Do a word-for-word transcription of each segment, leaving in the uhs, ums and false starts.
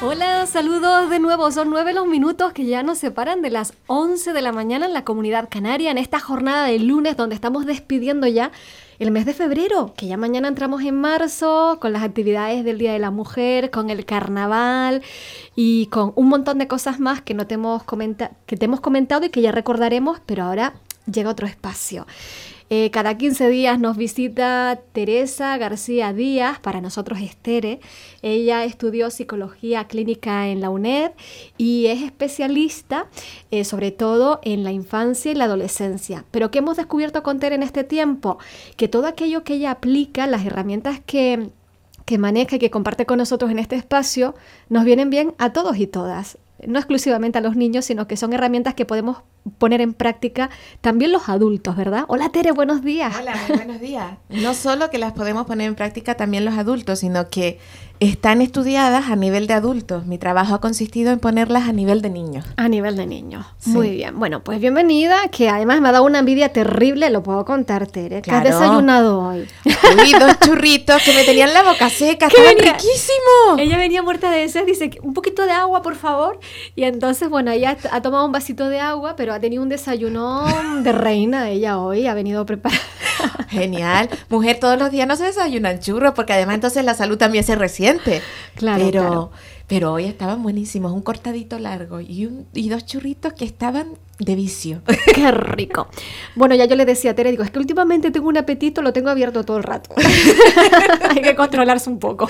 Hola, saludos de nuevo. Son nueve los minutos que ya nos separan de las once de la mañana en la Comunidad Canaria, en esta jornada de lunes donde estamos despidiendo ya el mes de febrero, que ya mañana entramos en marzo con las actividades del Día de la Mujer, con el carnaval y con un montón de cosas más que no te hemos comenta- que te hemos comentado y que ya recordaremos, pero ahora llega otro espacio. Eh, cada quince días nos visita Teresa García Díaz, para nosotros es Tere. Ella estudió psicología clínica en la UNED y es especialista eh, sobre todo en la infancia y la adolescencia. Pero ¿qué hemos descubierto con Tere en este tiempo? Que todo aquello que ella aplica, las herramientas que, que maneja y que comparte con nosotros en este espacio, nos vienen bien a todos y todas. No exclusivamente a los niños, sino que son herramientas que podemos poner en práctica también los adultos, ¿verdad? Hola Tere, buenos días. Hola, muy buenos días. No solo que las podemos poner en práctica también los adultos, sino que están estudiadas a nivel de adultos. Mi trabajo ha consistido en ponerlas a nivel de niños. A nivel de niños. Sí. Muy bien. Bueno, pues bienvenida, que además me ha dado una envidia terrible, lo puedo contar, Tere. Claro. ¿Qué has desayunado hoy? Uy, dos churritos que me tenían la boca seca, ¿Qué estaban venía? riquísimos. Ella venía muerta de sed, dice, un poquito de agua, por favor. Y entonces, bueno, ella ha tomado un vasito de agua, pero ha tenido un desayuno de reina ella hoy, ha venido preparada. Genial. Mujer, todos los días no se desayunan churros, porque además entonces la salud también se resiente. Claro, pero, claro. pero hoy estaban buenísimos, un cortadito largo y, un, y dos churritos que estaban de vicio. ¡Qué rico! Bueno, ya yo le decía a Tere, digo, es que últimamente tengo un apetito, lo tengo abierto todo el rato. Hay que controlarse un poco.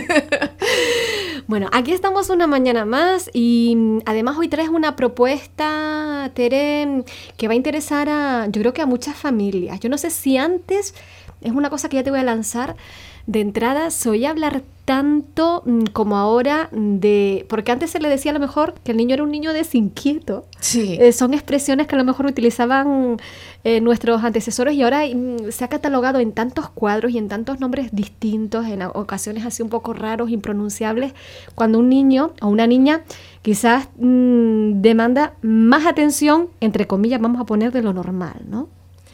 Bueno, aquí estamos una mañana más y además hoy traes una propuesta, Tere, que va a interesar a, yo creo que a muchas familias. Yo no sé si antes, es una cosa que ya te voy a lanzar, de entrada se oía hablar tanto mm, como ahora de, porque antes se le decía a lo mejor que el niño era un niño desinquieto. Sí. Eh, son expresiones que a lo mejor utilizaban eh, nuestros antecesores y ahora mm, se ha catalogado en tantos cuadros y en tantos nombres distintos, en ocasiones así un poco raros, impronunciables, cuando un niño o una niña quizás mm, demanda más atención, entre comillas, vamos a poner de lo normal, ¿no?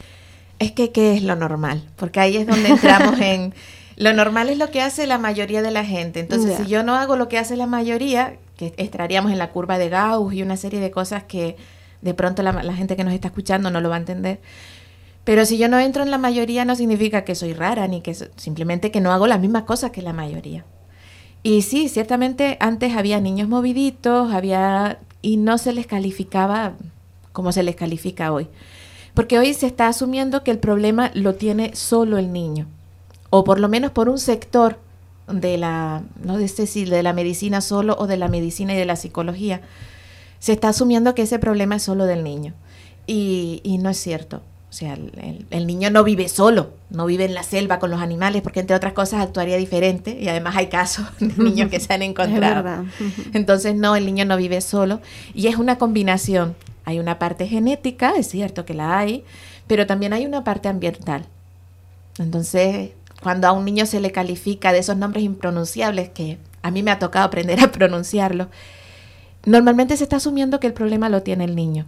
Es que, ¿qué es lo normal? Porque ahí es donde entramos en... Lo normal es lo que hace la mayoría de la gente. Entonces, Ya. si yo no hago lo que hace la mayoría, que estaríamos en la curva de Gauss y una serie de cosas que de pronto la, la gente que nos está escuchando no lo va a entender. Pero si yo no entro en la mayoría, no significa que soy rara, ni que so- simplemente que no hago las mismas cosas que la mayoría. Y sí, ciertamente antes había niños moviditos, había y no se les calificaba como se les califica hoy. Porque hoy se está asumiendo que el problema lo tiene solo el niño. O por lo menos por un sector de la, no sé si de la medicina solo o de la medicina y de la psicología, se está asumiendo que ese problema es solo del niño. Y, y no es cierto. O sea, el, el, el niño no vive solo, no vive en la selva con los animales, porque entre otras cosas actuaría diferente. Y además hay casos de niños que se han encontrado. Es verdad. Entonces, no, el niño no vive solo. Y es una combinación. Hay una parte genética, es cierto que la hay, pero también hay una parte ambiental. Entonces, cuando a un niño se le califica de esos nombres impronunciables, que a mí me ha tocado aprender a pronunciarlos, normalmente se está asumiendo que el problema lo tiene el niño.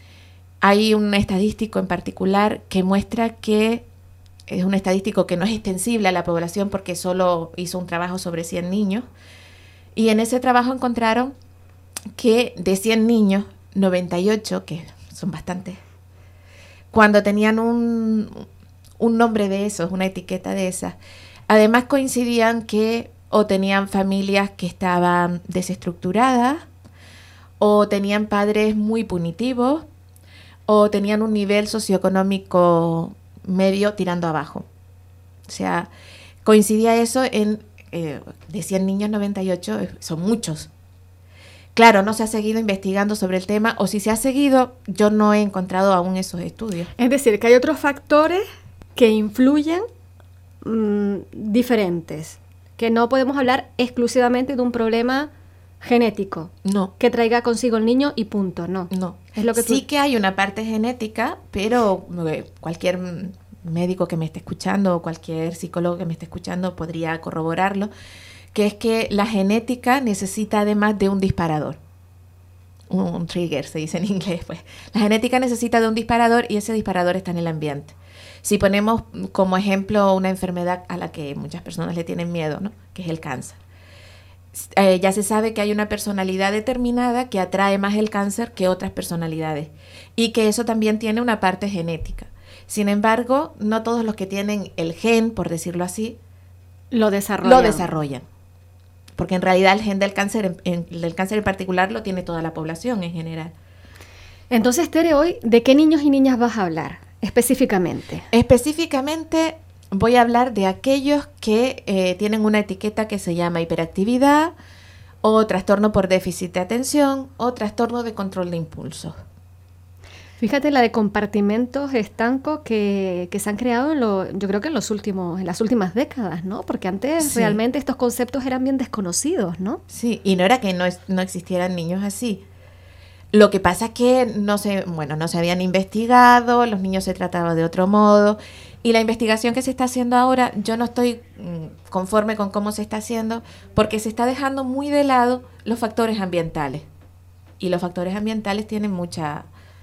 Hay un estadístico en particular que muestra que es un estadístico que no es extensible a la población porque solo hizo un trabajo sobre cien niños. Y en ese trabajo encontraron que de cien niños, noventa y ocho, que son bastantes, cuando tenían un... un nombre de esos, una etiqueta de esas. Además coincidían que o tenían familias que estaban desestructuradas, o tenían padres muy punitivos, o tenían un nivel socioeconómico medio tirando abajo. O sea, coincidía eso en, eh, de cien niños, noventa y ocho, son muchos. Claro, no se ha seguido investigando sobre el tema, o si se ha seguido, yo no he encontrado aún esos estudios. Es decir, que hay otros factores que influyen mmm, diferentes, que no podemos hablar exclusivamente de un problema genético No. que traiga consigo el niño y punto, no. No. Es lo que tú... Sí que hay una parte genética, pero eh, cualquier médico que me esté escuchando o cualquier psicólogo que me esté escuchando podría corroborarlo, que es que la genética necesita además de un disparador. Un, un trigger, se dice en inglés, pues. La genética necesita de un disparador y ese disparador está en el ambiente. Si ponemos como ejemplo una enfermedad a la que muchas personas le tienen miedo, ¿no?, que es el cáncer. eh, ya se sabe que hay una personalidad determinada que atrae más el cáncer que otras personalidades y que eso también tiene una parte genética. Sin embargo, no todos los que tienen el gen, por decirlo así, lo desarrollan. Lo desarrollan. Porque en realidad el gen del cáncer, en, en, el cáncer en particular, lo tiene toda la población en general. Entonces, Tere, hoy, ¿de qué niños y niñas vas a hablar específicamente? Específicamente voy a hablar de aquellos que eh, tienen una etiqueta que se llama hiperactividad o trastorno por déficit de atención o trastorno de control de impulsos. Fíjate la de compartimentos estancos que, que se han creado en lo, yo creo que en los últimos, en las últimas décadas, ¿no? Porque antes sí. realmente estos conceptos eran bien desconocidos, ¿no? Sí, y no era que no, no existieran niños así. Lo que pasa es que no se, bueno, no se habían investigado, los niños se trataban de otro modo, y la investigación que se está haciendo ahora, yo no estoy mm, conforme con cómo se está haciendo, porque se está dejando muy de lado los factores ambientales. Y los factores ambientales tienen mucha...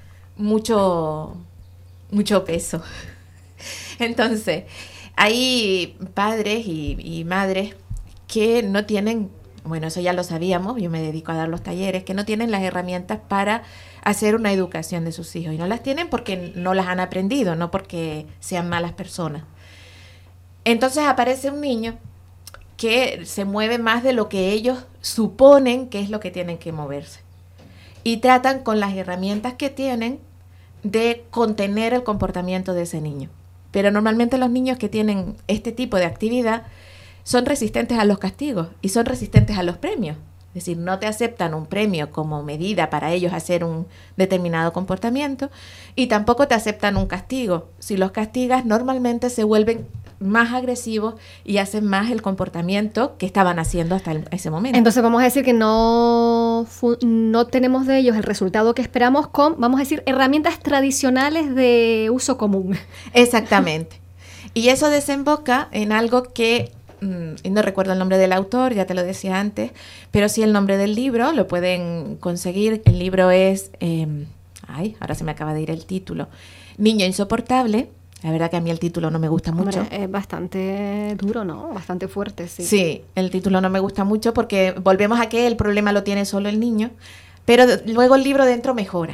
mucho mucho peso. Entonces, hay padres y, y madres que no tienen, bueno, eso ya lo sabíamos, yo me dedico a dar los talleres, que no tienen las herramientas para hacer una educación de sus hijos. Y no las tienen porque no las han aprendido, no porque sean malas personas. Entonces aparece un niño que se mueve más de lo que ellos suponen que es lo que tienen que moverse. Y tratan con las herramientas que tienen de contener el comportamiento de ese niño. Pero normalmente los niños que tienen este tipo de actividad son resistentes a los castigos y son resistentes a los premios. Es decir, no te aceptan un premio como medida para ellos hacer un determinado comportamiento y tampoco te aceptan un castigo. Si los castigas, normalmente se vuelven más agresivos y hacen más el comportamiento que estaban haciendo hasta el, ese momento. Entonces vamos a decir que no, no tenemos de ellos el resultado que esperamos con, vamos a decir, herramientas tradicionales de uso común. Exactamente. Y eso desemboca en algo que, mmm, no recuerdo el nombre del autor, ya te lo decía antes, pero sí el nombre del libro, lo pueden conseguir. El libro es, eh, ay, ahora se me acaba de ir el título, Niño Insoportable. La verdad que a mí el título no me gusta mucho. Hombre, es bastante duro, ¿no? Bastante fuerte, sí. Sí, el título no me gusta mucho porque volvemos a que el problema lo tiene solo el niño, pero de, luego el libro dentro mejora.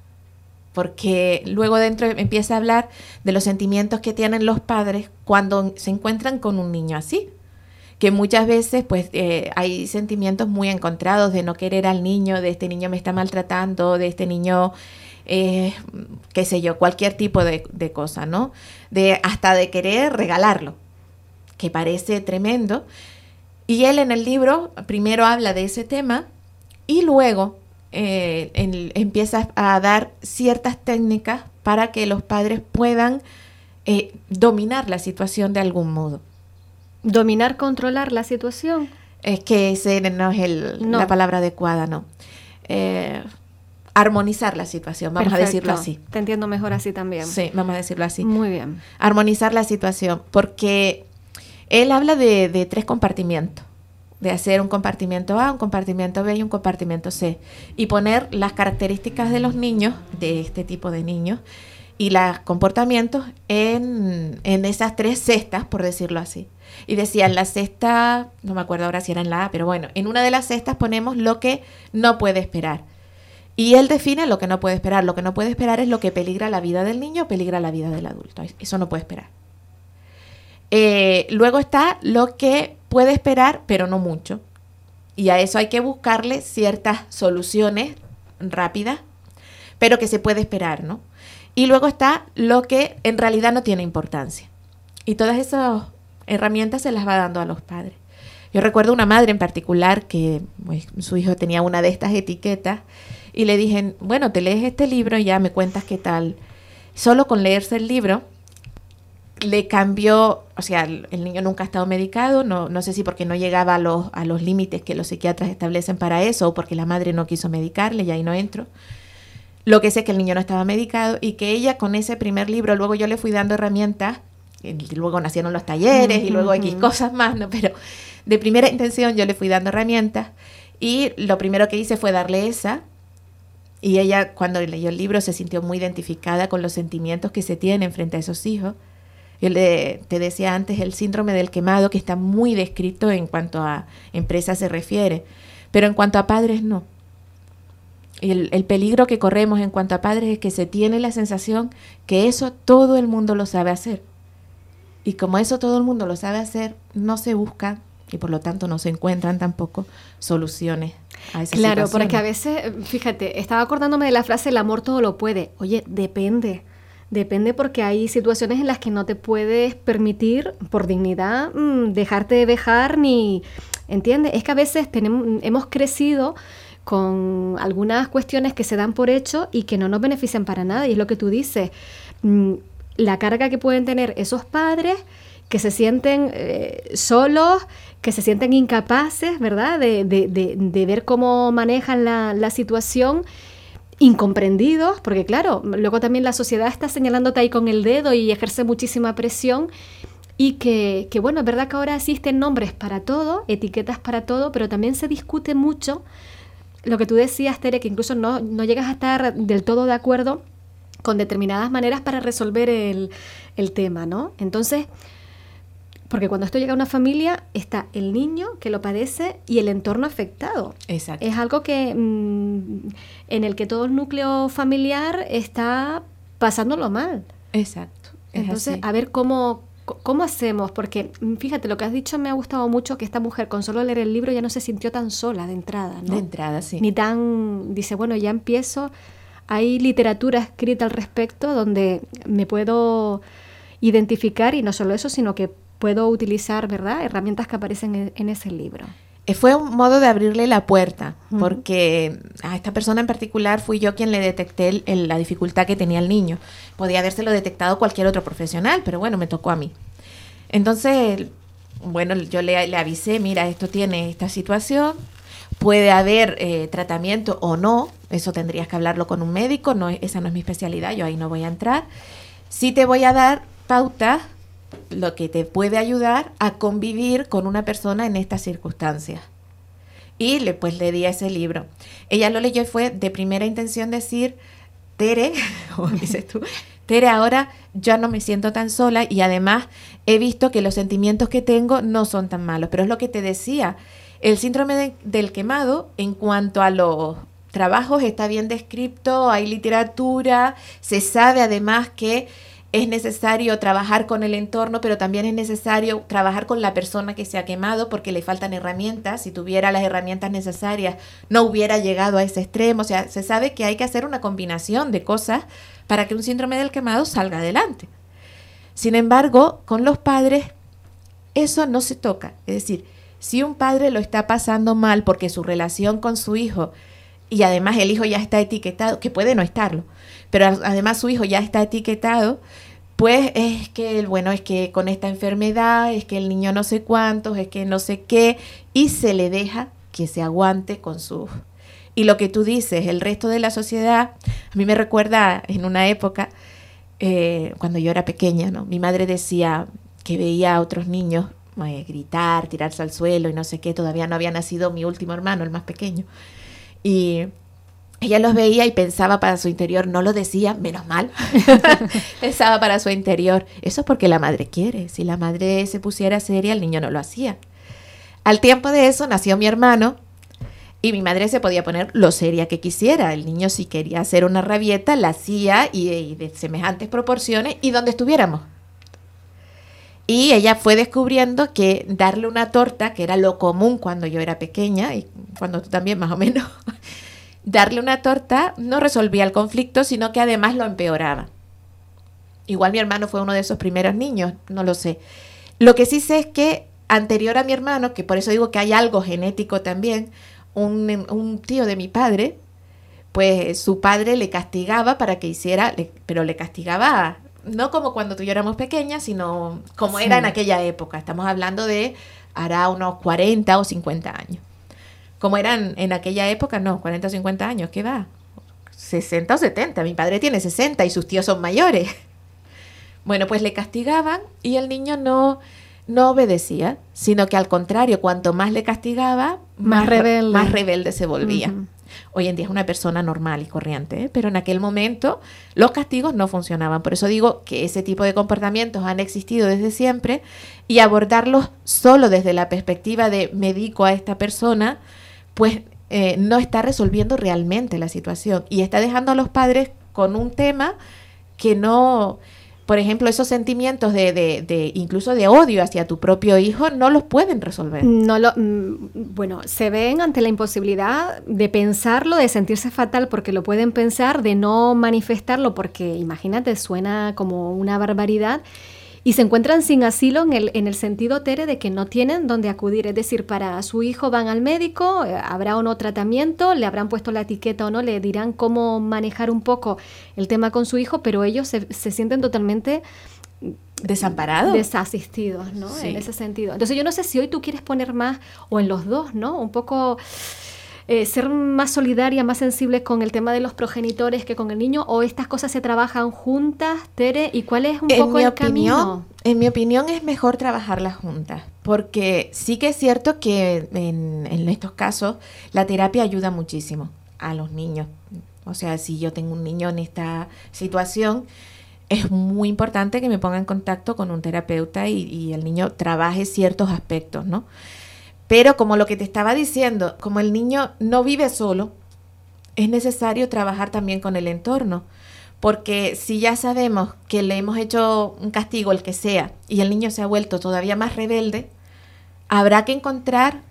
Porque luego dentro empieza a hablar de los sentimientos que tienen los padres cuando se encuentran con un niño así. Que muchas veces pues eh, hay sentimientos muy encontrados de no querer al niño, de este niño me está maltratando, de este niño... Eh, qué sé yo, cualquier tipo de, de cosa, ¿no? De, hasta de querer regalarlo, que parece tremendo. Y él en el libro primero habla de ese tema y luego eh, en, empieza a dar ciertas técnicas para que los padres puedan eh, dominar la situación de algún modo. ¿Dominar, controlar la situación? Es que ese no es el, no. la palabra adecuada, ¿no? Eh... Armonizar la situación, vamos Perfecto. a decirlo así. Te entiendo mejor así también. Sí, vamos a decirlo así. Muy bien. Armonizar la situación, porque él habla de, de tres compartimientos, de hacer un compartimiento A, un compartimiento B y un compartimento C, y poner las características de los niños, de este tipo de niños, y los comportamientos en, en esas tres cestas, por decirlo así. Y decía, en la cesta, no me acuerdo ahora si era en la A, pero bueno, en una de las cestas ponemos lo que no puede esperar. Y él define lo que no puede esperar. Lo que no puede esperar es lo que peligra la vida del niño o peligra la vida del adulto. Eso no puede esperar. Eh, luego está lo que puede esperar, pero no mucho. Y a eso hay que buscarle ciertas soluciones rápidas, pero que se puede esperar, ¿no? Y luego está lo que en realidad no tiene importancia. Y todas esas herramientas se las va dando a los padres. Yo recuerdo una madre en particular que pues, su hijo tenía una de estas etiquetas y le dije, bueno, te lees este libro y ya me cuentas qué tal. Solo con leerse el libro le cambió, o sea, el, el niño nunca ha estado medicado, no, no sé si porque no llegaba a los, a los límites que los psiquiatras establecen para eso o porque la madre no quiso medicarle y ahí no entro. Lo que sé es que el niño no estaba medicado y que ella con ese primer libro, luego yo le fui dando herramientas, y luego nacieron los talleres uh-huh, y luego X uh-huh. cosas más, ¿no? Pero de primera intención yo le fui dando herramientas y lo primero que hice fue darle esa. Y ella, cuando leyó el libro, se sintió muy identificada con los sentimientos que se tienen frente a esos hijos. Yo le, te decía antes el síndrome del quemado, que está muy descrito en cuanto a empresas se refiere, pero en cuanto a padres no. El, el peligro que corremos en cuanto a padres es que se tiene la sensación que eso todo el mundo lo sabe hacer. Y como eso todo el mundo lo sabe hacer, no se busca y por lo tanto no se encuentran tampoco soluciones a esas Claro, situaciones. porque a veces, fíjate, estaba acordándome de la frase el amor todo lo puede. Oye, depende. Depende porque hay situaciones en las que no te puedes permitir, por dignidad, mmm, dejarte de dejar ni... ¿Entiendes? Es que a veces tenemos, hemos crecido con algunas cuestiones que se dan por hecho y que no nos benefician para nada. Y es lo que tú dices. Mmm, la carga que pueden tener esos padres que se sienten eh, solos, que se sienten incapaces, ¿verdad?, de, de, de, de ver cómo manejan la, la situación, incomprendidos, porque claro, luego también la sociedad está señalándote ahí con el dedo y ejerce muchísima presión, y que, que bueno, es verdad que ahora existen nombres para todo, etiquetas para todo, pero también se discute mucho lo que tú decías, Tere, que incluso no, no llegas a estar del todo de acuerdo con determinadas maneras para resolver el, el tema, ¿no? Entonces, porque cuando esto llega a una familia, está el niño que lo padece y el entorno afectado. Exacto. Es algo que mmm, en el que todo el núcleo familiar está pasándolo mal. Exacto. Entonces, así. a ver cómo, cómo hacemos, porque fíjate, lo que has dicho me ha gustado mucho, que esta mujer con solo leer el libro ya no se sintió tan sola de entrada, ¿no? De entrada, sí. Ni tan, dice, bueno, ya empiezo... Hay literatura escrita al respecto donde me puedo identificar, y no solo eso, sino que puedo utilizar, ¿verdad?, herramientas que aparecen en, en ese libro. Fue un modo de abrirle la puerta, uh-huh. porque a esta persona en particular fui yo quien le detecté el, el, la dificultad que tenía el niño. Podía habérselo detectado cualquier otro profesional, pero bueno, me tocó a mí. Entonces, bueno, yo le, le avisé, mira, esto tiene esta situación, puede haber eh, tratamiento o no, eso tendrías que hablarlo con un médico, no, esa no es mi especialidad, yo ahí no voy a entrar. Sí te voy a dar pautas, lo que te puede ayudar a convivir con una persona en estas circunstancias. Y le, pues le di ese libro. Ella lo leyó y fue de primera intención decir, Tere, como dices tú, Tere, ahora ya no me siento tan sola y además he visto que los sentimientos que tengo no son tan malos. Pero es lo que te decía, el síndrome de, del quemado, en cuanto a los trabajos, está bien descrito, hay literatura, se sabe además que es necesario trabajar con el entorno, pero también es necesario trabajar con la persona que se ha quemado porque le faltan herramientas. Si tuviera las herramientas necesarias, no hubiera llegado a ese extremo. O sea, se sabe que hay que hacer una combinación de cosas para que un síndrome del quemado salga adelante. Sin embargo, con los padres, eso no se toca. Es decir, si un padre lo está pasando mal porque su relación con su hijo, y además el hijo ya está etiquetado, que puede no estarlo, pero además su hijo ya está etiquetado, pues es que, bueno, es que con esta enfermedad, es que el niño no sé cuántos, es que no sé qué, y se le deja que se aguante con sus... Y lo que tú dices, el resto de la sociedad, a mí me recuerda en una época, eh, cuando yo era pequeña, ¿no? Mi madre decía que veía a otros niños eh, gritar, tirarse al suelo y no sé qué, todavía no había nacido mi último hermano, el más pequeño. Y ella los veía y pensaba para su interior, no lo decía, menos mal, pensaba para su interior, eso es porque la madre quiere, si la madre se pusiera seria, el niño no lo hacía. Al tiempo de eso nació mi hermano y mi madre se podía poner lo seria que quisiera, el niño si quería hacer una rabieta, la hacía y, y de semejantes proporciones y donde estuviéramos. Y ella fue descubriendo que darle una torta, que era lo común cuando yo era pequeña y cuando tú también más o menos, darle una torta no resolvía el conflicto, sino que además lo empeoraba. Igual mi hermano fue uno de esos primeros niños, no lo sé. Lo que sí sé es que anterior a mi hermano, que por eso digo que hay algo genético también, un, un tío de mi padre, pues su padre le castigaba para que hiciera, le, pero le castigaba... No como cuando tú y yo éramos pequeñas, sino como sí. Era en aquella época. Estamos hablando de hará unos cuarenta o cincuenta años. Como eran en aquella época, no, cuarenta o cincuenta años, ¿qué va? sesenta o setenta. Mi padre tiene sesenta y sus tíos son mayores. Bueno, pues le castigaban y el niño no, no obedecía, sino que al contrario, cuanto más le castigaba, más, más rebelde. Más rebelde se volvía. Uh-huh. Hoy en día es una persona normal y corriente, ¿eh? Pero en aquel momento los castigos no funcionaban. Por eso digo que ese tipo de comportamientos han existido desde siempre y abordarlos solo desde la perspectiva de me dedico a esta persona, pues eh, no está resolviendo realmente la situación y está dejando a los padres con un tema que no... Por ejemplo, esos sentimientos de, de, de incluso de odio hacia tu propio hijo no los pueden resolver. No lo, bueno, se ven ante la imposibilidad de pensarlo, de sentirse fatal porque lo pueden pensar, de no manifestarlo porque, imagínate, suena como una barbaridad. Y se encuentran sin asilo en el, en el sentido, Tere, de que no tienen dónde acudir. Es decir, para su hijo van al médico, eh, habrá o no tratamiento, le habrán puesto la etiqueta o no, le dirán cómo manejar un poco el tema con su hijo, pero ellos se, se sienten totalmente desamparados, desasistidos, ¿no? Sí. En ese sentido. Entonces yo no sé si hoy tú quieres poner más, o en los dos, ¿no? Un poco... Eh, ser más solidaria, más sensible con el tema de los progenitores que con el niño, o estas cosas se trabajan juntas, Tere, ¿y cuál es un en poco mi el opinión, camino? En mi opinión es mejor trabajarlas juntas, porque sí que es cierto que en, en estos casos la terapia ayuda muchísimo a los niños. O sea, si yo tengo un niño en esta situación, es muy importante que me ponga en contacto con un terapeuta y, y el niño trabaje ciertos aspectos, ¿no? Pero como lo que te estaba diciendo, como el niño no vive solo, es necesario trabajar también con el entorno. Porque si ya sabemos que le hemos hecho un castigo, el que sea, y el niño se ha vuelto todavía más rebelde, habrá que encontrar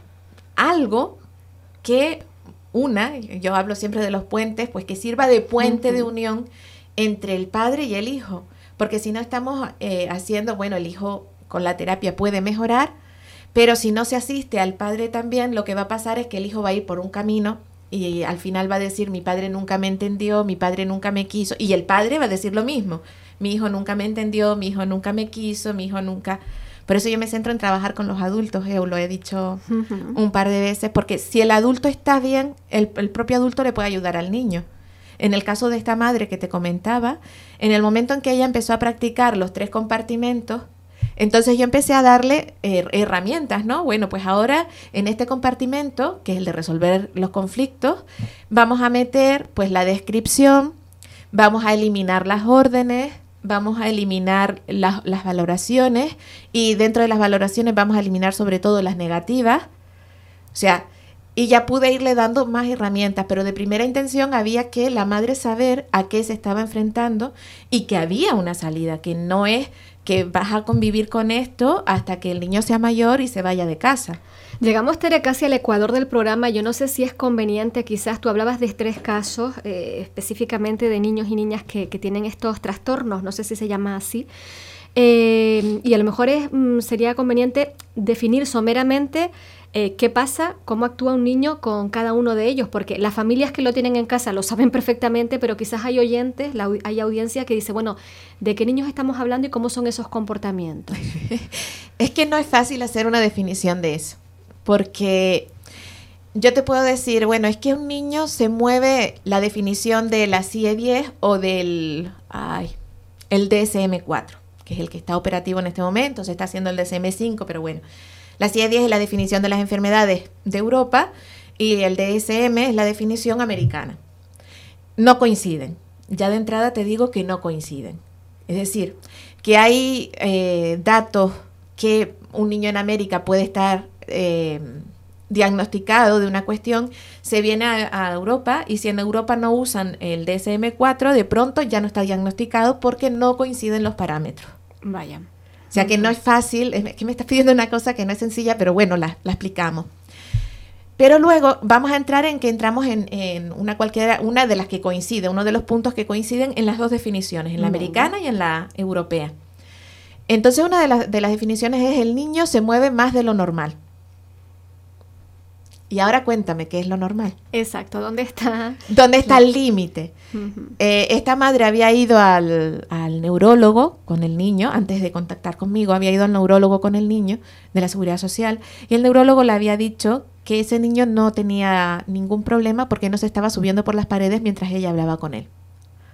algo que una, yo hablo siempre de los puentes, pues que sirva de puente uh-huh. de unión entre el padre y el hijo. Porque si no estamos eh, haciendo, bueno, el hijo con la terapia puede mejorar, pero si no se asiste al padre también, lo que va a pasar es que el hijo va a ir por un camino y al final va a decir, mi padre nunca me entendió, mi padre nunca me quiso. Y el padre va a decir lo mismo, mi hijo nunca me entendió, mi hijo nunca me quiso, mi hijo nunca... Por eso yo me centro en trabajar con los adultos, eu, lo he dicho uh-huh. un par de veces, porque si el adulto está bien, el, el propio adulto le puede ayudar al niño. En el caso de esta madre que te comentaba, en el momento en que ella empezó a practicar los tres compartimentos, entonces yo empecé a darle eh, herramientas, ¿no? Bueno, pues ahora en este compartimento, que es el de resolver los conflictos, vamos a meter pues la descripción, vamos a eliminar las órdenes, vamos a eliminar las, las valoraciones y dentro de las valoraciones vamos a eliminar sobre todo las negativas. O sea, y ya pude irle dando más herramientas, pero de primera intención había que la madre saber a qué se estaba enfrentando y que había una salida, que no es que vas a convivir con esto hasta que el niño sea mayor y se vaya de casa. Llegamos, Tere, casi al ecuador del programa. Yo no sé si es conveniente, quizás tú hablabas de tres casos, eh, específicamente de niños y niñas que, que tienen estos trastornos, no sé si se llama así, eh, y a lo mejor es, mm, sería conveniente definir someramente Eh, qué pasa, cómo actúa un niño con cada uno de ellos, porque las familias que lo tienen en casa lo saben perfectamente, pero quizás hay oyentes, la, hay audiencia que dice, bueno, ¿de qué niños estamos hablando y cómo son esos comportamientos? Es que no es fácil hacer una definición de eso, porque yo te puedo decir, bueno, es que un niño se mueve la definición de la C I E diez o del ay, el D S M cuatro, que es el que está operativo en este momento, se está haciendo el D S M cinco, pero bueno. La C I E diez es la definición de las enfermedades de Europa y el D S M es la definición americana. No coinciden. Ya de entrada te digo que no coinciden. Es decir, que hay eh, datos que un niño en América puede estar eh, diagnosticado de una cuestión, se viene a, a Europa y si en Europa no usan el D S M cuatro, de pronto ya no está diagnosticado porque no coinciden los parámetros. Vaya. O sea que no es fácil, es que me estás pidiendo una cosa que no es sencilla, pero bueno, la, la explicamos. Pero luego vamos a entrar en que entramos en, en una cualquiera, una de las que coincide, uno de los puntos que coinciden en las dos definiciones, en la americana y en la europea. Entonces una de, las de las definiciones es el niño se mueve más de lo normal. Y ahora cuéntame, ¿qué es lo normal? Exacto, ¿dónde está? ¿Dónde está el límite? Uh-huh. Eh, esta madre había ido al, al neurólogo con el niño, antes de contactar conmigo, había ido al neurólogo con el niño de la Seguridad Social, y el neurólogo le había dicho que ese niño no tenía ningún problema porque no se estaba subiendo por las paredes mientras ella hablaba con él.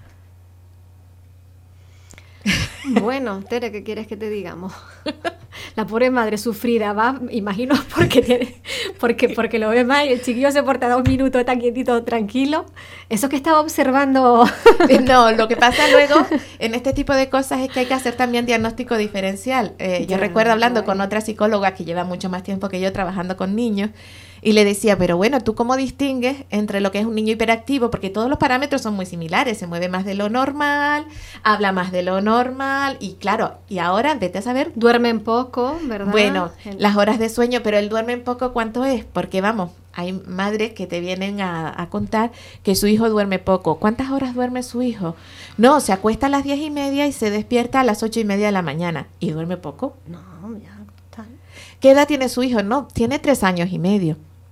Bueno, Tere, ¿qué quieres que te digamos? la pobre madre sufrida va, imagino, porque tiene, porque, porque lo ve mal y el chiquillo se porta dos minutos tan quietito, tranquilo. Eso que estaba observando. No, lo que pasa luego en este tipo de cosas es que hay que hacer también diagnóstico diferencial. Eh, yo Ya, recuerdo hablando guay. con otra psicóloga que lleva mucho más tiempo que yo trabajando con niños y le decía, pero bueno, ¿tú cómo distingues entre lo que es un niño hiperactivo? Porque todos los parámetros son muy similares, se mueve más de lo normal, habla más de lo normal y claro, y ahora vete a saber. Duermen poco, ¿verdad? Bueno, El- las horas de sueño, pero el duermen poco, ¿cuánto es? Porque vamos, hay madres que te vienen a, a contar que su hijo duerme poco. ¿Cuántas horas duerme su hijo? No, se acuesta a las diez y media y se despierta a las ocho y media de la mañana. ¿Y duerme poco? No, ya está. ¿Qué edad tiene su hijo? No, tiene tres años y medio.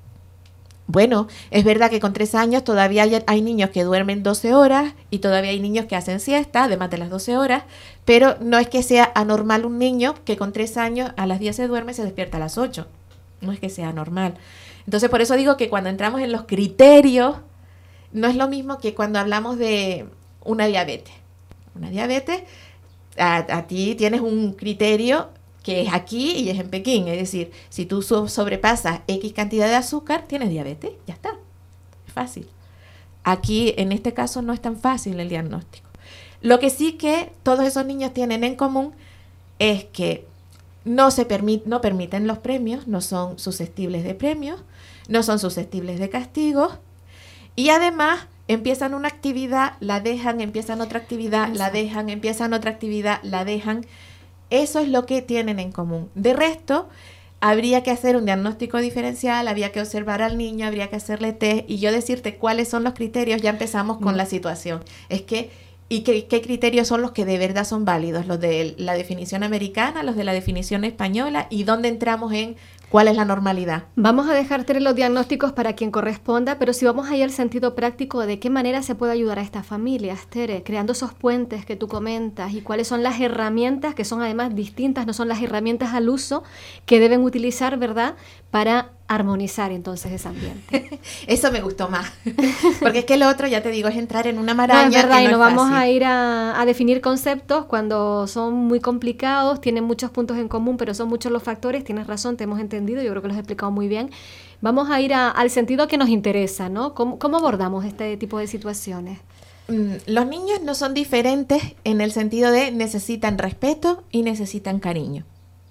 Bueno, es verdad que con tres años todavía hay, hay niños que duermen doce horas y todavía hay niños que hacen siesta, además de las doce horas, pero no es que sea anormal un niño que con tres años a las diez se duerme y se despierta a las ocho. No es que sea normal. Entonces, por eso digo que cuando entramos en los criterios, no es lo mismo que cuando hablamos de una diabetes. Una diabetes, a, a ti tienes un criterio que es aquí y es en Pekín. Es decir, si tú so- sobrepasas X cantidad de azúcar, tienes diabetes, ya está. Es fácil. Aquí, en este caso, no es tan fácil el diagnóstico. Lo que sí que todos esos niños tienen en común es que no se permi- no permiten los premios, no son susceptibles de premios, no son susceptibles de castigos y además empiezan una actividad, la dejan, empiezan otra actividad, la Exacto. dejan, empiezan otra actividad, la dejan. Eso es lo que tienen en común. De resto, habría que hacer un diagnóstico diferencial, habría que observar al niño, habría que hacerle test y yo decirte cuáles son los criterios, ya empezamos con Mm. la situación. Es que, ¿y qué, qué criterios son los que de verdad son válidos? Los de la definición americana, los de la definición española y dónde entramos en cuál es la normalidad. Vamos a dejar Tere, los diagnósticos para quien corresponda, pero si vamos ahí al sentido práctico de qué manera se puede ayudar a estas familias, Tere, creando esos puentes que tú comentas y cuáles son las herramientas que son además distintas, no son las herramientas al uso que deben utilizar, ¿verdad?, para armonizar entonces ese ambiente. Eso me gustó más. Porque es que lo otro, ya te digo, es entrar en una No, maraña. es verdad, que y no no es vamos fácil. a ir a, a definir conceptos cuando son muy complicados, tienen muchos puntos en común, pero son muchos los factores, tienes razón, te hemos entendido, yo creo que lo has explicado muy bien. Vamos a ir a- al sentido que nos interesa, ¿no? ¿Cómo, cómo abordamos este tipo de situaciones? Mm, Los niños no son diferentes en el sentido de necesitan respeto y necesitan cariño.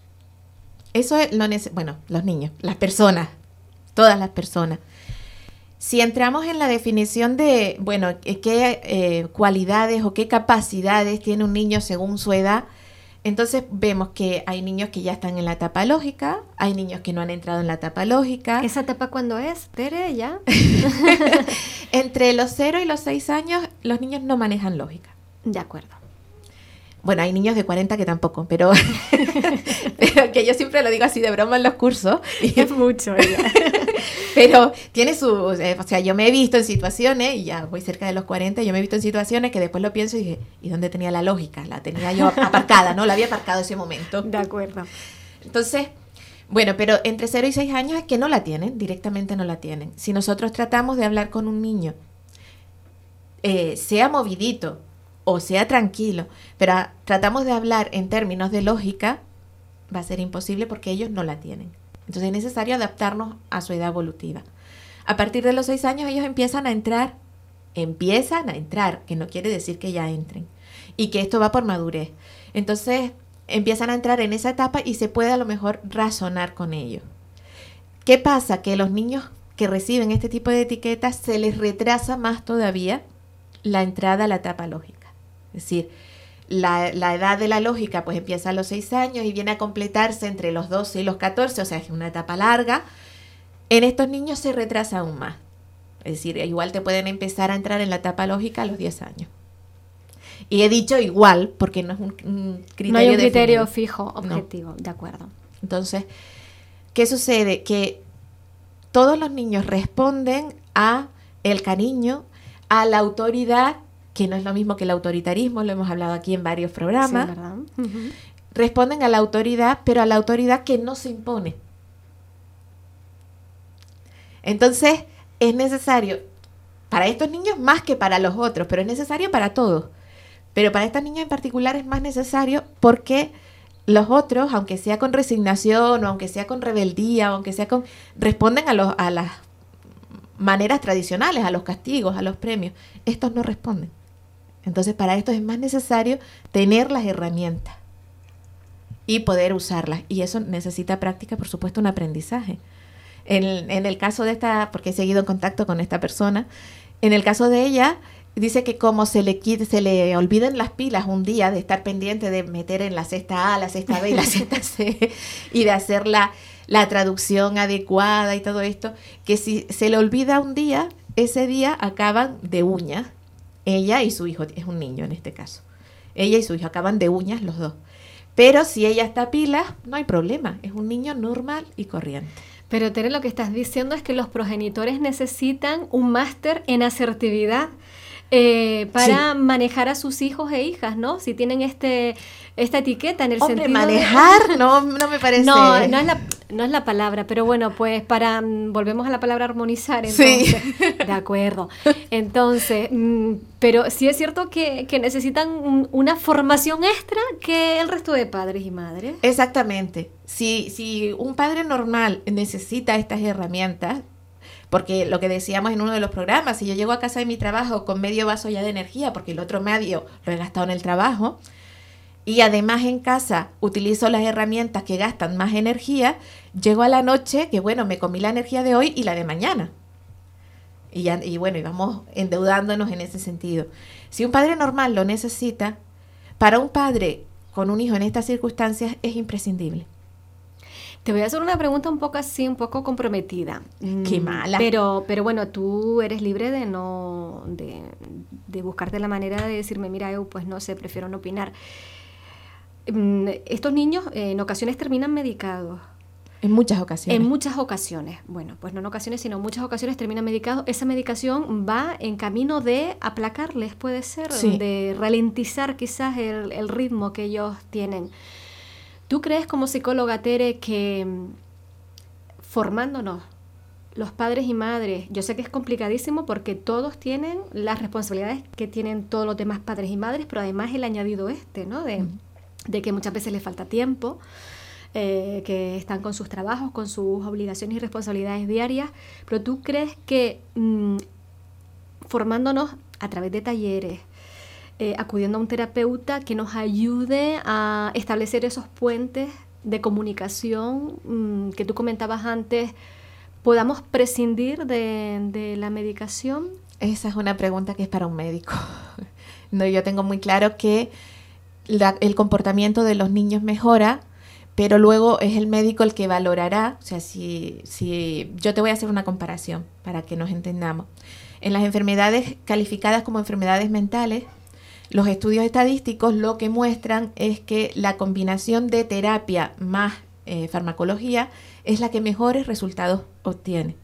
Eso es lo nece- bueno, los niños, las personas, todas las personas. Si entramos en la definición de, bueno, eh, qué eh, cualidades o qué capacidades tiene un niño según su edad, entonces vemos que hay niños que ya están en la etapa lógica, hay niños que no han entrado en la etapa lógica. ¿Esa etapa cuándo es, Tere, ya? Entre los cero y los seis años, los niños no manejan lógica. De acuerdo. Bueno, hay niños de cuarenta que tampoco, pero, pero que yo siempre lo digo así de broma en los cursos. Y, Es mucho ella. pero tiene su, eh, o sea, yo me he visto en situaciones, y ya voy cerca de los cuarenta, yo me he visto en situaciones que después lo pienso y dije, ¿y dónde tenía la lógica? La tenía yo aparcada, ¿no? La había aparcado ese momento. De acuerdo. Entonces, bueno, pero entre cero y seis años es que no la tienen, directamente no la tienen. Si nosotros tratamos de hablar con un niño, eh, sea movidito o sea tranquilo, pero a- tratamos de hablar en términos de lógica, va a ser imposible porque ellos no la tienen. Entonces es necesario adaptarnos a su edad evolutiva. A partir de los seis años ellos empiezan a entrar, empiezan a entrar, que no quiere decir que ya entren, y que esto va por madurez. Entonces empiezan a entrar en esa etapa y se puede a lo mejor razonar con ellos. ¿Qué pasa? Que los niños que reciben este tipo de etiquetas se les retrasa más todavía la entrada a la etapa lógica. Es decir, la, la edad de la lógica pues empieza a los seis años y viene a completarse entre los doce y los catorce, o sea, es una etapa larga. En estos niños se retrasa aún más. Es decir, igual te pueden empezar a entrar en la etapa lógica a los diez años. Y he dicho igual porque no es un, un criterio No hay un definido. criterio fijo, objetivo, de acuerdo. Entonces, ¿qué sucede? Que todos los niños responden a el cariño, a la autoridad, que no es lo mismo que el autoritarismo, lo hemos hablado aquí en varios programas. Sí, ¿verdad? Ujú. Responden a la autoridad, pero a la autoridad que no se impone. Entonces, es necesario, para estos niños más que para los otros, pero es necesario para todos. Pero para estos niños en particular es más necesario porque los otros, aunque sea con resignación o aunque sea con rebeldía o aunque sea con... responden a, los, a las maneras tradicionales, a los castigos, a los premios. Estos no responden. Entonces, para esto es más necesario tener las herramientas y poder usarlas. Y eso necesita práctica, por supuesto, un aprendizaje. En, en el caso de esta, porque he seguido en contacto con esta persona, en el caso de ella, dice que como se le quite, se le olviden las pilas un día de estar pendiente de meter en la cesta A, la cesta B y la cesta C y de hacer la, la traducción adecuada y todo esto, que si se le olvida un día, ese día acaban de uñas. Ella y su hijo, es un niño en este caso. Ella y su hijo acaban de uñas los dos. Pero si ella está a pilas, no hay problema. Es un niño normal y corriente. Pero Tere, lo que estás diciendo es que los progenitores necesitan un máster en asertividad eh, para sí. manejar a sus hijos e hijas, ¿no? Si tienen este esta etiqueta en el Hombre, sentido manejar de... no, no me parece... No, no es la, no es la palabra, pero bueno, pues para... Volvemos a la palabra armonizar, entonces. Sí. De acuerdo. Entonces, pero sí es cierto que, que necesitan una formación extra que el resto de padres y madres. Exactamente. Si, si un padre normal necesita estas herramientas, porque lo que decíamos en uno de los programas, si yo llego a casa de mi trabajo con medio vaso ya de energía, porque el otro medio lo he gastado en el trabajo, y además en casa utilizo las herramientas que gastan más energía, llego a la noche que bueno, me comí la energía de hoy y la de mañana. Y, ya, y bueno, y vamos endeudándonos en ese sentido. Si un padre normal lo necesita, para un padre con un hijo en estas circunstancias es imprescindible. Te voy a hacer una pregunta un poco así, un poco comprometida. Qué mala. Pero, pero bueno, tú eres libre de no, de, de buscarte la manera de decirme, mira, eu, pues no sé, prefiero no opinar. Estos niños eh, en ocasiones terminan medicados. En muchas ocasiones. En muchas ocasiones. Bueno, pues no en ocasiones, sino en muchas ocasiones terminan medicados. Esa medicación va en camino de aplacarles, puede ser, sí. de ralentizar quizás el, el ritmo que ellos tienen. ¿Tú crees como psicóloga, Tere, que formándonos los padres y madres, yo sé que es complicadísimo porque todos tienen las responsabilidades que tienen todos los demás padres y madres, pero además el añadido este, ¿no? De, mm. de que muchas veces les falta tiempo, eh, que están con sus trabajos, con sus obligaciones y responsabilidades diarias, pero ¿tú crees que mmm, formándonos a través de talleres, Eh, acudiendo a un terapeuta que nos ayude a establecer esos puentes de comunicación mmm, que tú comentabas antes, podamos prescindir de, de la medicación? Esa es una pregunta que es para un médico. No, yo tengo muy claro que la, el comportamiento de los niños mejora, pero luego es el médico el que valorará. O sea, si, si yo te voy a hacer una comparación para que nos entendamos. En las enfermedades calificadas como enfermedades mentales, los estudios estadísticos lo que muestran es que la combinación de terapia más eh, farmacología es la que mejores resultados obtiene.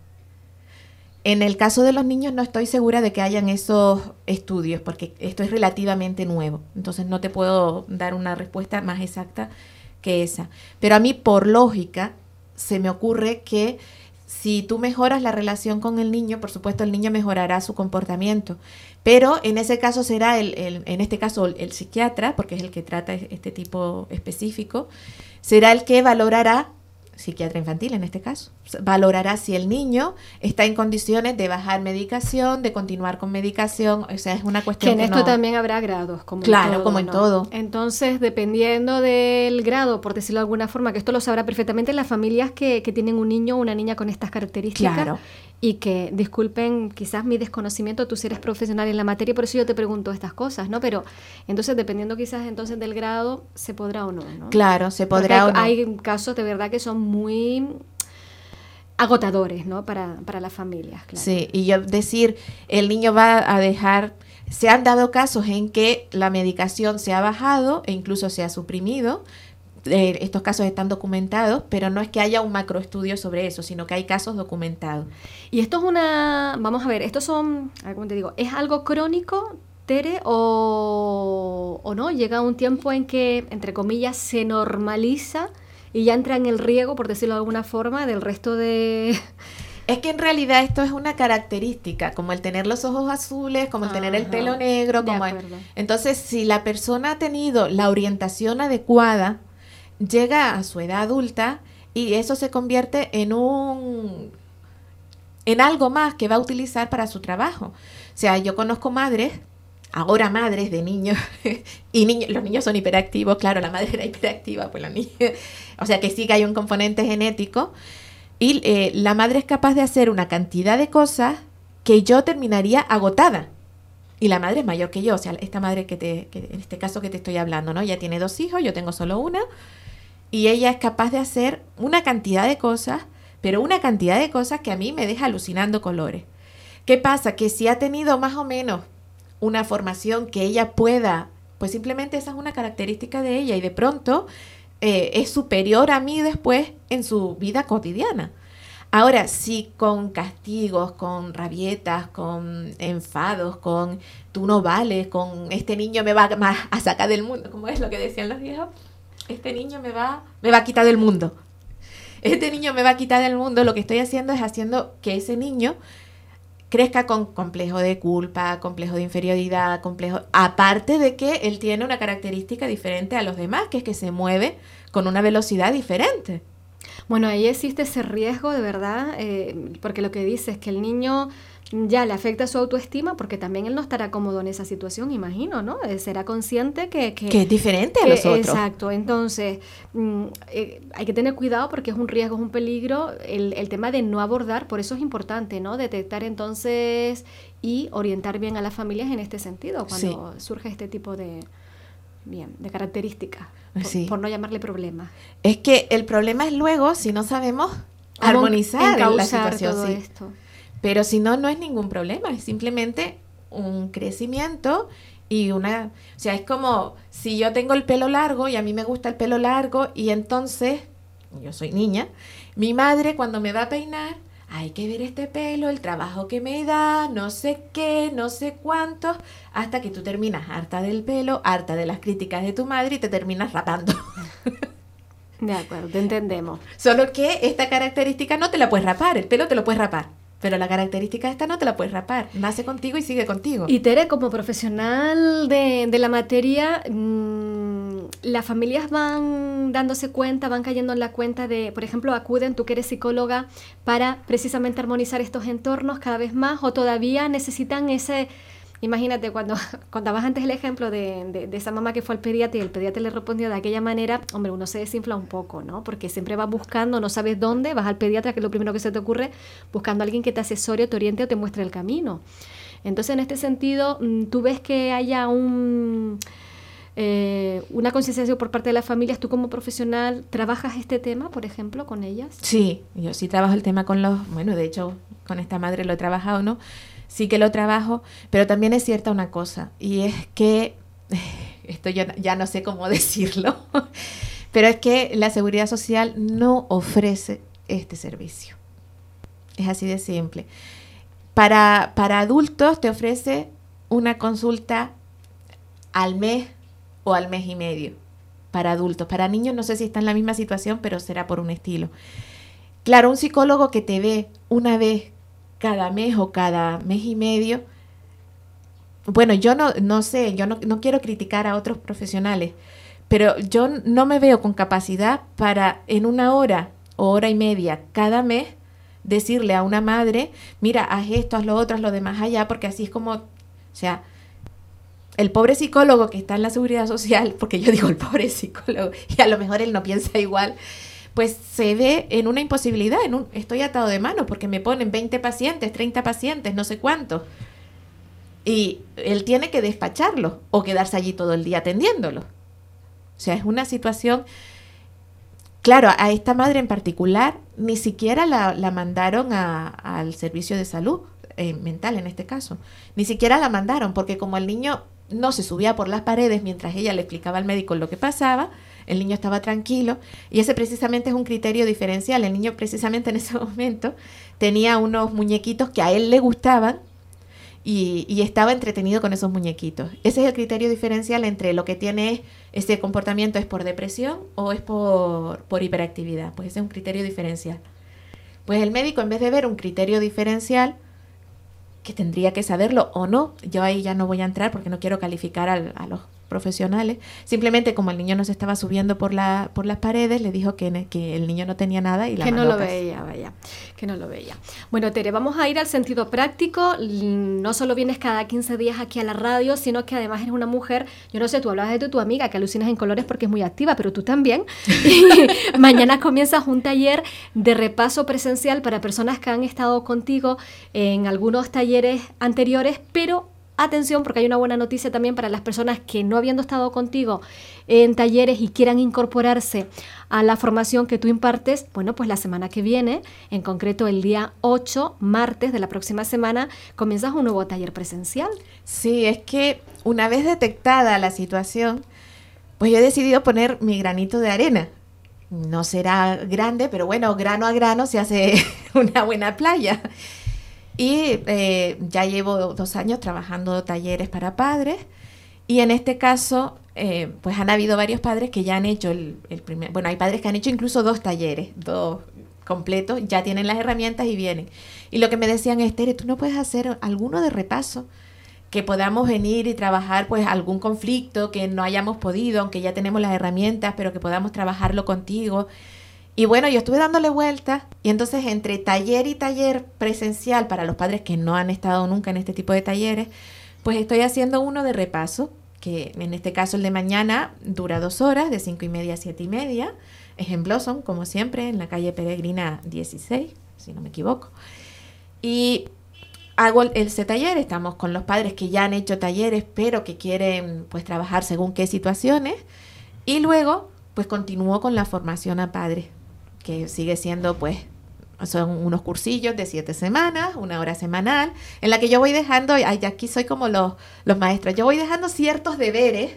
En el caso de los niños no estoy segura de que hayan esos estudios, porque esto es relativamente nuevo. Entonces no te puedo dar una respuesta más exacta que esa. Pero a mí, por lógica, se me ocurre que si tú mejoras la relación con el niño, por supuesto el niño mejorará su comportamiento. Pero en ese caso será, el, el, en este caso el, el psiquiatra, porque es el que trata este tipo específico, será el que valorará, psiquiatra infantil en este caso, valorará si el niño está en condiciones de bajar medicación, de continuar con medicación. O sea, es una cuestión que en que esto no... también habrá grados, como claro, en todo, como en ¿no? todo. Entonces, dependiendo del grado, por decirlo de alguna forma, que esto lo sabrá perfectamente las familias que, que tienen un niño o una niña con estas características. Claro. Y que, disculpen quizás mi desconocimiento, tú eres profesional en la materia, por eso yo te pregunto estas cosas, ¿no? Pero entonces, dependiendo quizás entonces del grado, se podrá o no, ¿no? Claro, se podrá Porque o no. Hay casos de verdad que son muy agotadores, ¿no? Para, para las familias, claro. Sí, y yo decir, el niño va a dejar... Se han dado casos en que la medicación se ha bajado e incluso se ha suprimido. Eh, estos casos están documentados, pero no es que haya un macroestudio sobre eso, sino que hay casos documentados. Y esto es una... Vamos a ver, estos son... A ver, ¿cómo te digo? ¿Es algo crónico, Tere, o, o no? Llega un tiempo en que, entre comillas, se normaliza y ya entra en el riego, por decirlo de alguna forma, del resto de... Es que en realidad esto es una característica, como el tener los ojos azules, como el Ajá, tener el pelo negro. Como el... Entonces, si la persona ha tenido la orientación adecuada, llega a su edad adulta y eso se convierte en un en algo más que va a utilizar para su trabajo. O sea, yo conozco madres, ahora madres de niños, y niños, los niños son hiperactivos, claro, la madre era hiperactiva, pues los niños, o sea que sí que hay un componente genético, y eh, la madre es capaz de hacer una cantidad de cosas que yo terminaría agotada. Y la madre es mayor que yo, o sea, esta madre que, te, que en este caso que te estoy hablando, ¿no? Ella tiene dos hijos, yo tengo solo una, y ella es capaz de hacer una cantidad de cosas, pero una cantidad de cosas que a mí me deja alucinando colores. ¿Qué pasa? Que si ha tenido más o menos una formación que ella pueda, pues simplemente esa es una característica de ella y de pronto eh, es superior a mí después en su vida cotidiana. Ahora, si con castigos, con rabietas, con enfados, con tú no vales, con este niño me va a, a sacar del mundo, como es lo que decían los viejos, este niño me va, me va a quitar del mundo. Este niño me va a quitar del mundo, lo que estoy haciendo es haciendo que ese niño crezca con complejo de culpa, complejo de inferioridad, complejo, aparte de que él tiene una característica diferente a los demás, que es que se mueve con una velocidad diferente. Bueno, ahí existe ese riesgo de verdad, eh, porque lo que dice es que el niño ya le afecta su autoestima, porque también él no estará cómodo en esa situación, imagino, ¿no? Eh, será consciente que... Que, que es diferente que, a los otros. Exacto, entonces mm, eh, hay que tener cuidado porque es un riesgo, es un peligro, el, el tema de no abordar, por eso es importante, ¿no? Detectar entonces y orientar bien a las familias en este sentido, cuando sí. surge este tipo de, bien, de características, por, sí. por no llamarle problema. Es que el problema es luego si no sabemos armonizar en la situación. Todo sí. esto. Pero si no, no es ningún problema, es simplemente un crecimiento y una... O sea, es como si yo tengo el pelo largo y a mí me gusta el pelo largo y entonces, yo soy niña, mi madre cuando me va a peinar, hay que ver este pelo, el trabajo que me da, no sé qué, no sé cuántos, hasta que tú terminas harta del pelo, harta de las críticas de tu madre y te terminas rapando. De acuerdo, te entendemos. Solo que esta característica no te la puedes rapar, el pelo te lo puedes rapar. Pero la característica esta no te la puedes rapar. Nace contigo y sigue contigo. Y Tere, como profesional de, de la materia, mmm, las familias van dándose cuenta, van cayendo en la cuenta de, por ejemplo, acuden, tú que eres psicóloga, para precisamente armonizar estos entornos cada vez más, o todavía necesitan ese... Imagínate, cuando contabas antes el ejemplo de, de, de esa mamá que fue al pediatra y el pediatra le respondió de aquella manera, hombre, uno se desinfla un poco, ¿no? Porque siempre vas buscando, no sabes dónde, vas al pediatra, que es lo primero que se te ocurre, buscando a alguien que te asesore, te oriente o te muestre el camino. Entonces, en este sentido, ¿tú ves que haya un... Eh, una concienciación por parte de las familias? ¿Tú como profesional trabajas este tema, por ejemplo, con ellas? Sí, yo sí trabajo el tema con los... Bueno, de hecho, con esta madre lo he trabajado, ¿no? Sí que lo trabajo, pero también es cierta una cosa, y es que, esto yo ya no sé cómo decirlo, pero es que la Seguridad Social no ofrece este servicio. Es así de simple. Para, para adultos te ofrece una consulta al mes o al mes y medio, para adultos. Para niños no sé si está en la misma situación, pero será por un estilo. Claro, un psicólogo que te ve una vez cada mes o cada mes y medio, bueno, yo no, no sé, yo no, no quiero criticar a otros profesionales, pero yo no me veo con capacidad para en una hora o hora y media cada mes decirle a una madre, mira, haz esto, haz lo otro, haz lo demás allá, porque así es como, o sea, el pobre psicólogo que está en la Seguridad Social, porque yo digo el pobre psicólogo, y a lo mejor él no piensa igual, pues se ve en una imposibilidad, en un estoy atado de mano porque me ponen veinte pacientes, treinta pacientes, no sé cuántos. Y él tiene que despacharlos o quedarse allí todo el día atendiéndolos. O sea, es una situación... Claro, a esta madre en particular ni siquiera la, la mandaron a, al servicio de salud eh, mental en este caso. Ni siquiera la mandaron porque como el niño no se subía por las paredes mientras ella le explicaba al médico lo que pasaba, el niño estaba tranquilo y ese precisamente es un criterio diferencial. El niño precisamente en ese momento tenía unos muñequitos que a él le gustaban y, y estaba entretenido con esos muñequitos. Ese es el criterio diferencial entre lo que tiene ese comportamiento es por depresión o es por, por hiperactividad. Pues ese es un criterio diferencial. Pues el médico, en vez de ver un criterio diferencial, que tendría que saberlo o no, yo ahí ya no voy a entrar porque no quiero calificar al, a los profesionales. Simplemente como el niño no se estaba subiendo por la por las paredes, le dijo que, que el niño no tenía nada y la que no mandó lo a casa. veía, vaya, que no lo veía. Bueno, Tere, vamos a ir al sentido práctico. No solo vienes cada quince días aquí a la radio, sino que además eres una mujer, yo no sé, tú hablabas de tu, tu amiga que alucinas en colores porque es muy activa, pero tú también. Y mañana comienzas un taller de repaso presencial para personas que han estado contigo en algunos talleres anteriores, pero atención, porque hay una buena noticia también para las personas que no habiendo estado contigo en talleres y quieran incorporarse a la formación que tú impartes. Bueno, pues la semana que viene, en concreto el día ocho, martes de la próxima semana, comienzas un nuevo taller presencial. Sí, es que una vez detectada la situación, pues yo he decidido poner mi granito de arena. No será grande, pero bueno, grano a grano se hace una buena playa. Y eh, ya llevo dos años trabajando talleres para padres y en este caso, eh, pues han habido varios padres que ya han hecho el, el primer... Bueno, hay padres que han hecho incluso dos talleres, dos completos, ya tienen las herramientas y vienen. Y lo que me decían es, Tere, ¿tú no puedes hacer alguno de repaso? Que podamos venir y trabajar pues algún conflicto que no hayamos podido, aunque ya tenemos las herramientas, pero que podamos trabajarlo contigo. Y bueno, yo estuve dándole vueltas y entonces entre taller y taller presencial para los padres que no han estado nunca en este tipo de talleres, pues estoy haciendo uno de repaso, que en este caso el de mañana dura dos horas, de cinco y media a siete y media. Es en Blossom, como siempre, en la calle Peregrina dieciséis, si no me equivoco. Y hago el, ese taller, estamos con los padres que ya han hecho talleres, pero que quieren pues trabajar según qué situaciones. Y luego pues continúo con la formación a padres, que sigue siendo, pues, son unos cursillos de siete semanas, una hora semanal, en la que yo voy dejando, ay, aquí soy como los, los maestros, yo voy dejando ciertos deberes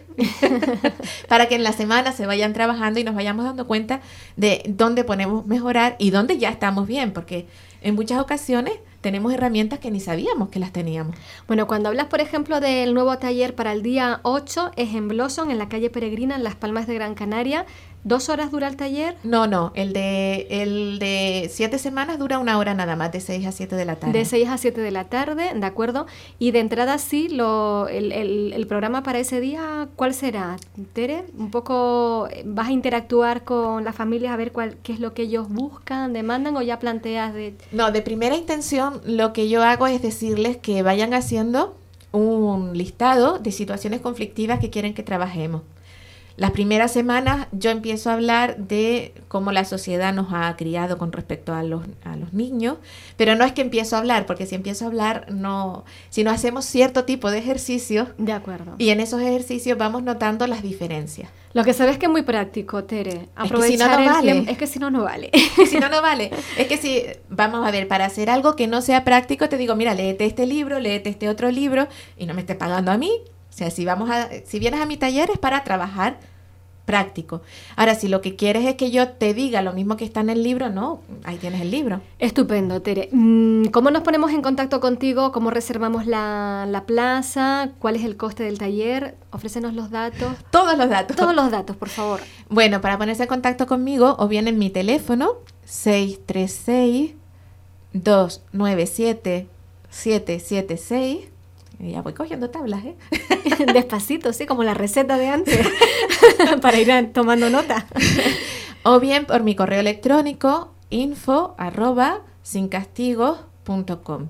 para que en la semana se vayan trabajando y nos vayamos dando cuenta de dónde podemos mejorar y dónde ya estamos bien, porque en muchas ocasiones tenemos herramientas que ni sabíamos que las teníamos. Bueno, cuando hablas, por ejemplo, del nuevo taller para el día ocho, es en Blossom, en la calle Peregrina, en Las Palmas de Gran Canaria. ¿Dos horas dura el taller? No, no, el de el de siete semanas dura una hora nada más, de seis a siete de la tarde. De seis a siete de la tarde, ¿de acuerdo? Y de entrada sí, lo, el, el, el programa para ese día, ¿cuál será, Tere? Un poco, ¿vas a interactuar con las familias a ver cuál, qué es lo que ellos buscan, demandan o ya planteas de...? No, de primera intención lo que yo hago es decirles que vayan haciendo un listado de situaciones conflictivas que quieren que trabajemos. Las primeras semanas yo empiezo a hablar de cómo la sociedad nos ha criado con respecto a los, a los niños, pero no es que empiezo a hablar, porque si empiezo a hablar, no, si no hacemos cierto tipo de ejercicios, de acuerdo, y en esos ejercicios vamos notando las diferencias. Lo que sabes que es muy práctico, Tere. Aprovechar es que si no, no vale. Tiempo. Es que si no, no vale. Si no, no vale. Es que si, vamos a ver, para hacer algo que no sea práctico, te digo, mira, léete este libro, léete este otro libro, y no me estés pagando a mí. O sea, si vamos a, si vienes a mi taller es para trabajar práctico. Ahora, si lo que quieres es que yo te diga lo mismo que está en el libro, no, ahí tienes el libro. Estupendo, Tere. ¿Cómo nos ponemos en contacto contigo? ¿Cómo reservamos la, la plaza? ¿Cuál es el coste del taller? Ofrécenos los datos. Todos los datos. Todos los datos, por favor. Bueno, para ponerse en contacto conmigo, o bien en mi teléfono, seis tres seis, dos nueve siete, siete siete seis. Ya voy cogiendo tablas, ¿eh? Despacito, sí, como la receta de antes, para ir tomando nota. O bien por mi correo electrónico, info arroba sincastigos punto com.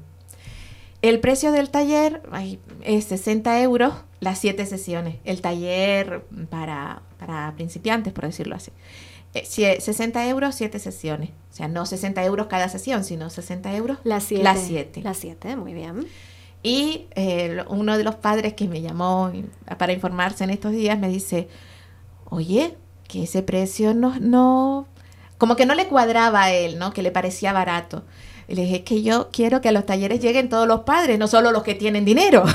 El precio del taller ay, es sesenta euros las siete sesiones. El taller para, para principiantes, por decirlo así. Eh, sesenta euros, siete sesiones. O sea, no sesenta euros cada sesión, sino sesenta euros las siete. Las siete. Las siete, muy bien. Y eh, uno de los padres que me llamó para informarse en estos días me dice, oye, que ese precio no, no, como que no le cuadraba a él, ¿no? Que le parecía barato. Y le dije, es que yo quiero que a los talleres lleguen todos los padres, no solo los que tienen dinero.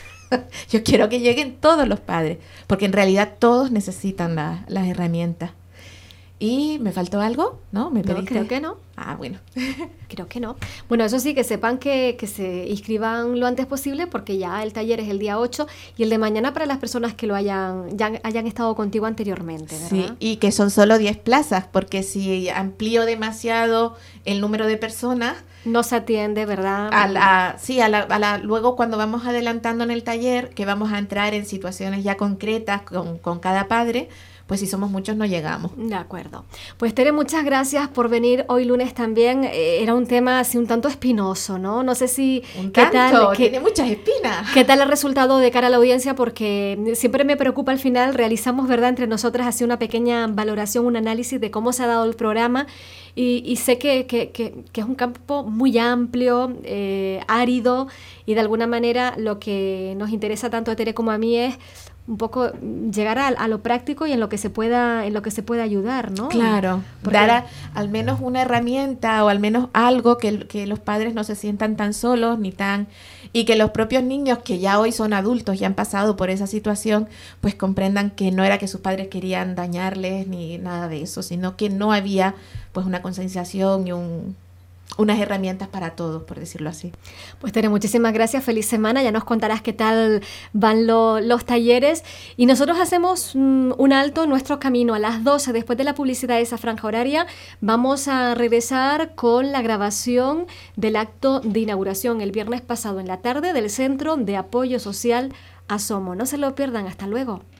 Yo quiero que lleguen todos los padres, porque en realidad todos necesitan la, las herramientas. ¿Y me faltó algo? ¿No? ¿Me No, pediste? creo que no. Ah, bueno. Creo que no. Bueno, eso sí, que sepan que, que se inscriban lo antes posible porque ya el taller es el día ocho y el de mañana para las personas que lo hayan, ya hayan estado contigo anteriormente, ¿verdad? Sí, y que son solo diez plazas, porque si amplío demasiado el número de personas, no se atiende, ¿verdad? a la, sí, a la, a la, luego cuando vamos adelantando en el taller, que vamos a entrar en situaciones ya concretas con, con cada padre, pues si somos muchos no llegamos. De acuerdo. Pues Tere, muchas gracias por venir hoy lunes también. Eh, era un tema así un tanto espinoso, ¿no? No sé si... Un ¿qué tanto, tal, tiene qué, muchas espinas. ¿Qué tal el resultado de cara a la audiencia? Porque siempre me preocupa al final, realizamos, ¿verdad?, entre nosotras así una pequeña valoración, un análisis de cómo se ha dado el programa y, y sé que, que, que, que es un campo muy amplio, eh, árido y de alguna manera lo que nos interesa tanto a Tere como a mí es un poco llegar a, a lo práctico y en lo que se pueda en lo que se pueda ayudar, ¿no? Claro, porque dar a, al menos una herramienta o al menos algo que, que los padres no se sientan tan solos ni tan y que los propios niños que ya hoy son adultos y han pasado por esa situación, pues comprendan que no era que sus padres querían dañarles ni nada de eso, sino que no había pues una concienciación y un unas herramientas para todos, por decirlo así. Pues Tere, muchísimas gracias, feliz semana, ya nos contarás qué tal van lo, los talleres y nosotros hacemos mm, un alto en nuestro camino a las doce, después de la publicidad de esa franja horaria, vamos a regresar con la grabación del acto de inauguración el viernes pasado en la tarde del Centro de Apoyo Social Asomo. No se lo pierdan, hasta luego.